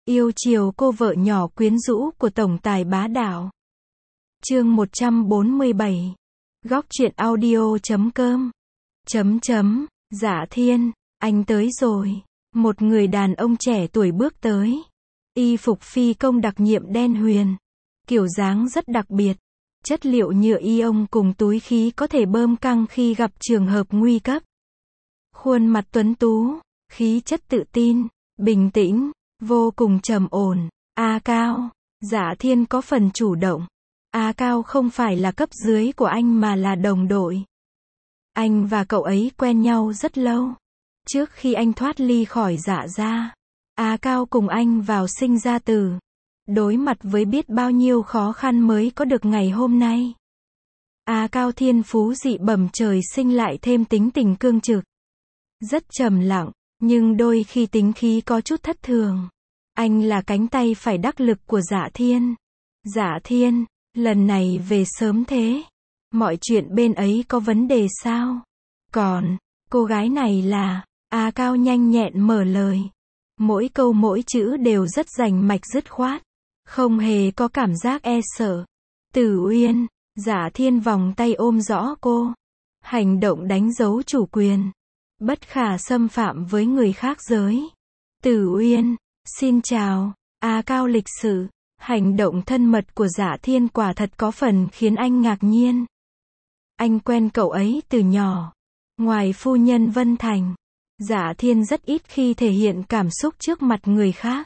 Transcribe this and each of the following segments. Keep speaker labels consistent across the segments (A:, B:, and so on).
A: Yêu chiều cô vợ nhỏ quyến rũ của tổng tài bá đạo. Chương 147. Góc truyện audio.com. Dạ Thiên, anh tới rồi. Một người đàn ông trẻ tuổi bước tới. Y phục phi công đặc nhiệm đen huyền. Kiểu dáng rất đặc biệt. Chất liệu nhựa ion cùng túi khí có thể bơm căng khi gặp trường hợp nguy cấp. Khuôn mặt tuấn tú, khí chất tự tin, bình tĩnh, vô cùng trầm ổn. A Cao. Dạ Thiên có phần chủ động. A Cao không phải là cấp dưới của anh mà là đồng đội. Anh và cậu ấy quen nhau rất lâu. Trước khi anh thoát ly khỏi Dạ gia, A Cao cùng anh vào sinh ra tử. Đối mặt với biết bao nhiêu khó khăn mới có được ngày hôm nay. A Cao thiên phú dị bẩm trời sinh lại thêm tính tình cương trực. Rất trầm lặng, nhưng đôi khi tính khí có chút thất thường. Anh là cánh tay phải đắc lực của Dạ Thiên. Dạ Thiên, lần này về sớm thế. Mọi chuyện bên ấy có vấn đề sao? Còn, cô gái này là... A Cao nhanh nhẹn mở lời. Mỗi câu mỗi chữ đều rất rành mạch dứt khoát. Không hề có cảm giác e sợ. Tử Uyên. Dạ Thiên vòng tay ôm rõ cô. Hành động đánh dấu chủ quyền. Bất khả xâm phạm với người khác giới. Tử Uyên. Xin chào. A Cao lịch sự. Hành động thân mật của Dạ Thiên quả thật có phần khiến anh ngạc nhiên. Anh quen cậu ấy từ nhỏ. Ngoài phu nhân Vân Thành, Dạ Thiên rất ít khi thể hiện cảm xúc trước mặt người khác.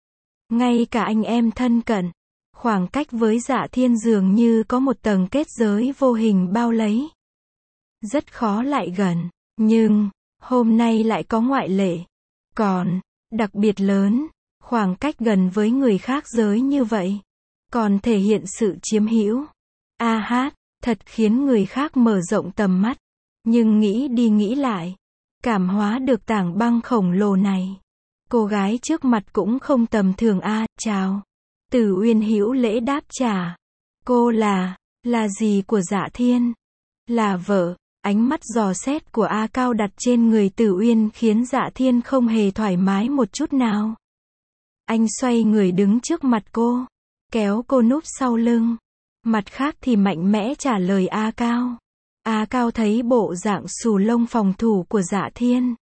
A: Ngay cả anh em thân cận, khoảng cách với Dạ Thiên dường như có một tầng kết giới vô hình bao lấy. Rất khó lại gần, nhưng hôm nay lại có ngoại lệ. Còn, đặc biệt lớn, khoảng cách gần với người khác giới như vậy, còn thể hiện sự chiếm hữu. A hát, thật khiến người khác mở rộng tầm mắt. Nhưng nghĩ đi nghĩ lại, cảm hóa được tảng băng khổng lồ này. Cô gái trước mặt cũng không tầm thường a, chào. Tử Uyên hữu lễ đáp trả. Cô là gì của Dạ Thiên? Là vợ. Ánh mắt dò xét của A Cao đặt trên người Tử Uyên khiến Dạ Thiên không hề thoải mái một chút nào. Anh xoay người đứng trước mặt cô, kéo cô núp sau lưng. Mặt khác thì mạnh mẽ trả lời A Cao. A Cao thấy bộ dạng xù lông phòng thủ của Dạ Thiên,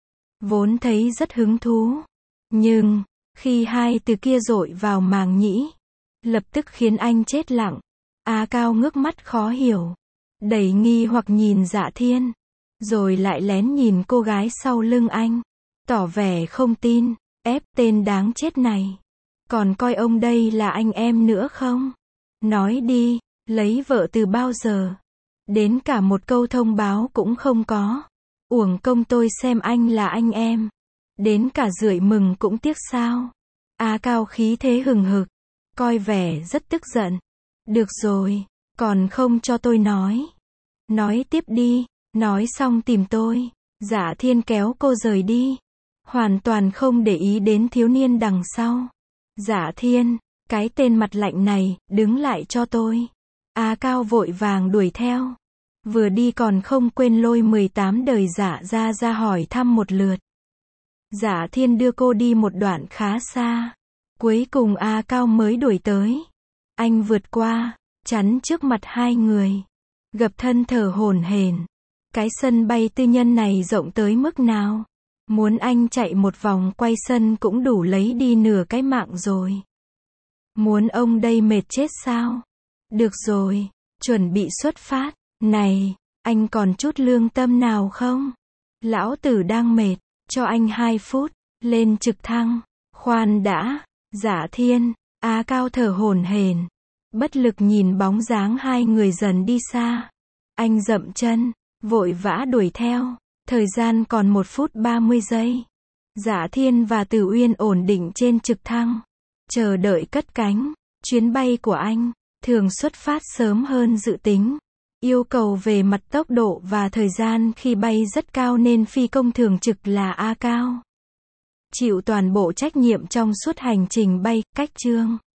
A: vốn thấy rất hứng thú. Nhưng, khi hai từ kia dội vào màng nhĩ, lập tức khiến anh chết lặng. A Cao ngước mắt khó hiểu, đầy nghi hoặc nhìn Dạ Thiên, rồi lại lén nhìn cô gái sau lưng anh, tỏ vẻ không tin. Ép tên đáng chết này, còn coi ông đây là anh em nữa không? Nói đi, lấy vợ từ bao giờ? Đến cả một câu thông báo cũng không có. Uổng công tôi xem anh là anh em. Đến cả rượi mừng cũng tiếc sao? A Cao khí thế hừng hực, coi vẻ rất tức giận. Được rồi, còn không cho tôi nói. Nói tiếp đi, nói xong tìm tôi. Dạ Thiên kéo cô rời đi, hoàn toàn không để ý đến thiếu niên đằng sau. Dạ Thiên, cái tên mặt lạnh này, đứng lại cho tôi. A Cao vội vàng đuổi theo. Vừa đi còn không quên lôi 18 đời Dạ gia ra hỏi thăm một lượt. Dạ Thiên đưa cô đi một đoạn khá xa. Cuối cùng A Cao mới đuổi tới. Anh vượt qua, chắn trước mặt hai người. Gập thân thở hổn hển. Cái sân bay tư nhân này rộng tới mức nào? Muốn anh chạy một vòng quay sân cũng đủ lấy đi nửa cái mạng rồi. Muốn ông đây mệt chết sao? Được rồi, chuẩn bị xuất phát. Này, anh còn chút lương tâm nào không? Lão tử đang mệt, cho anh 2 phút, lên trực thăng. Khoan đã, Dạ Thiên. A Cao thở hổn hển, bất lực nhìn bóng dáng hai người dần đi xa. Anh dậm chân, vội vã đuổi theo. Thời gian còn 1 phút 30 giây. Dạ Thiên và Tử Uyên ổn định trên trực thăng, chờ đợi cất cánh. Chuyến bay của anh thường xuất phát sớm hơn dự tính. Yêu cầu về mặt tốc độ và thời gian khi bay rất cao nên phi công thường trực là A Cao chịu toàn bộ trách nhiệm trong suốt hành trình bay. Cách chương